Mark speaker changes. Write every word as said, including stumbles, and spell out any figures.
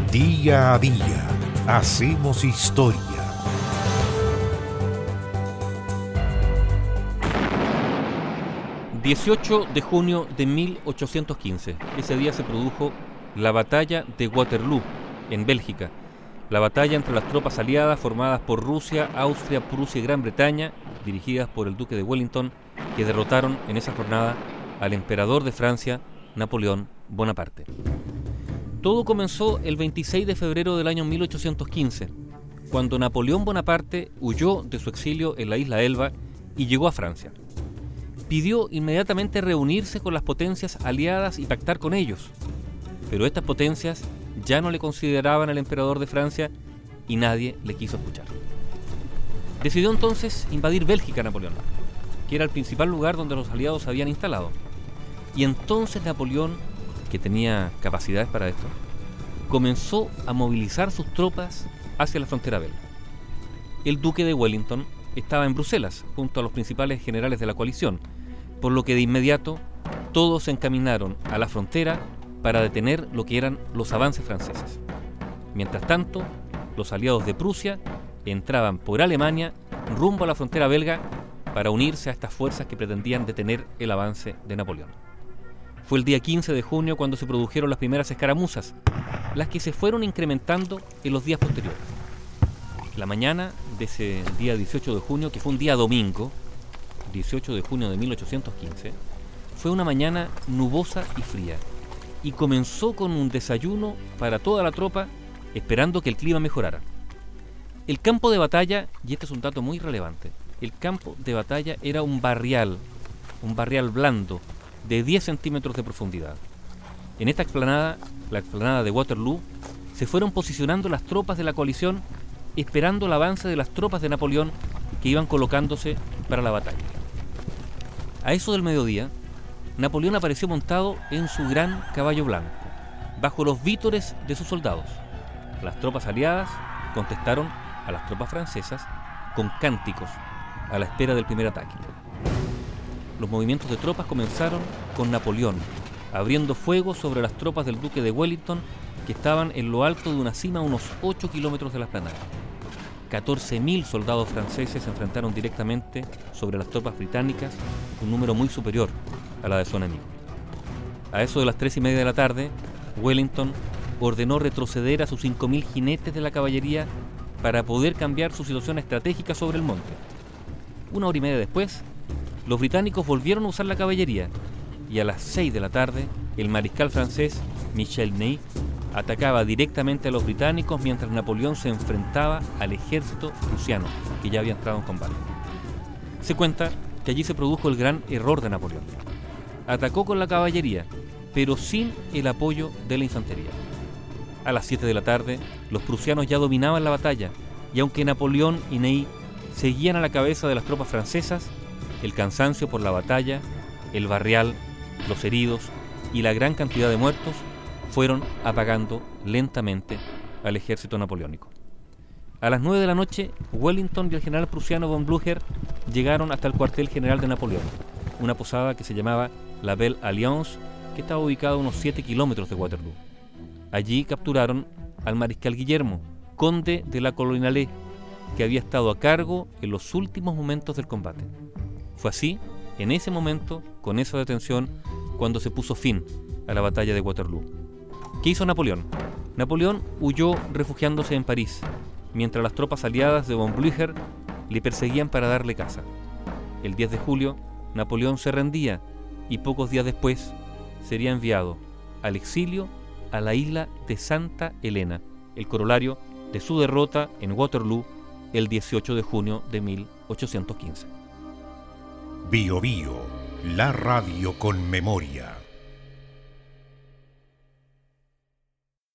Speaker 1: Día a día hacemos historia.
Speaker 2: dieciocho de junio de mil ochocientos quince. Ese día se produjo la batalla de Waterloo, en Bélgica. La batalla entre las tropas aliadas formadas por Rusia, Austria, Prusia y Gran Bretaña, dirigidas por el duque de Wellington, que derrotaron en esa jornada al emperador de Francia, Napoleón Bonaparte. Todo comenzó el veintiséis de febrero del año mil ochocientos quince, cuando Napoleón Bonaparte huyó de su exilio en la isla Elba y llegó a Francia. Pidió inmediatamente reunirse con las potencias aliadas y pactar con ellos, pero estas potencias ya no le consideraban al emperador de Francia y nadie le quiso escuchar. Decidió entonces invadir Bélgica Napoleón, que era el principal lugar donde los aliados se habían instalado. Y entonces Napoleón, que tenía capacidades para esto, comenzó a movilizar sus tropas hacia la frontera belga. El duque de Wellington estaba en Bruselas, junto a los principales generales de la coalición, por lo que de inmediato todos se encaminaron a la frontera para detener lo que eran los avances franceses. Mientras tanto, los aliados de Prusia entraban por Alemania rumbo a la frontera belga para unirse a estas fuerzas que pretendían detener el avance de Napoleón. Fue el día quince de junio cuando se produjeron las primeras escaramuzas, las que se fueron incrementando en los días posteriores. La mañana de ese día dieciocho de junio, que fue un día domingo, dieciocho de junio de mil ochocientos quince, fue una mañana nubosa y fría, y comenzó con un desayuno para toda la tropa, esperando que el clima mejorara. El campo de batalla, y este es un dato muy relevante, el campo de batalla era un barrial, un barrial blando, de diez centímetros de profundidad. En esta explanada, la explanada de Waterloo, se fueron posicionando las tropas de la coalición, esperando el avance de las tropas de Napoleón que iban colocándose para la batalla. A eso del mediodía, Napoleón apareció montado en su gran caballo blanco, bajo los vítores de sus soldados. Las tropas aliadas contestaron a las tropas francesas con cánticos a la espera del primer ataque. Los movimientos de tropas comenzaron con Napoleón, abriendo fuego sobre las tropas del duque de Wellington, que estaban en lo alto de una cima a unos ocho kilómetros de la explanada. catorce mil soldados franceses se enfrentaron directamente sobre las tropas británicas, un número muy superior a la de su enemigo. A eso de las tres y media de la tarde, Wellington ordenó retroceder a sus cinco mil jinetes de la caballería para poder cambiar su situación estratégica sobre el monte. Una hora y media después, los británicos volvieron a usar la caballería y a las seis de la tarde, el mariscal francés Michel Ney atacaba directamente a los británicos mientras Napoleón se enfrentaba al ejército prusiano, que ya había entrado en combate. Se cuenta que allí se produjo el gran error de Napoleón. Atacó con la caballería, pero sin el apoyo de la infantería. A las siete de la tarde, los prusianos ya dominaban la batalla, y aunque Napoleón y Ney seguían a la cabeza de las tropas francesas, el cansancio por la batalla, el barrial, los heridos y la gran cantidad de muertos fueron apagando lentamente al ejército napoleónico. A las nueve de la noche, Wellington y el general prusiano von Blücher llegaron hasta el cuartel general de Napoleón, una posada que se llamaba La Belle Alliance, que estaba ubicada a unos siete kilómetros de Waterloo. Allí capturaron al mariscal Guillermo, conde de la Colonelée, que había estado a cargo en los últimos momentos del combate. Fue así, en ese momento, con esa detención, cuando se puso fin a la batalla de Waterloo. ¿Qué hizo Napoleón? Napoleón huyó refugiándose en París, mientras las tropas aliadas de von Blücher le perseguían para darle caza. El diez de julio, Napoleón se rendía y pocos días después sería enviado al exilio a la isla de Santa Elena, el corolario de su derrota en Waterloo el dieciocho de junio de mil ochocientos quince.
Speaker 1: Bio Bio, la radio con memoria.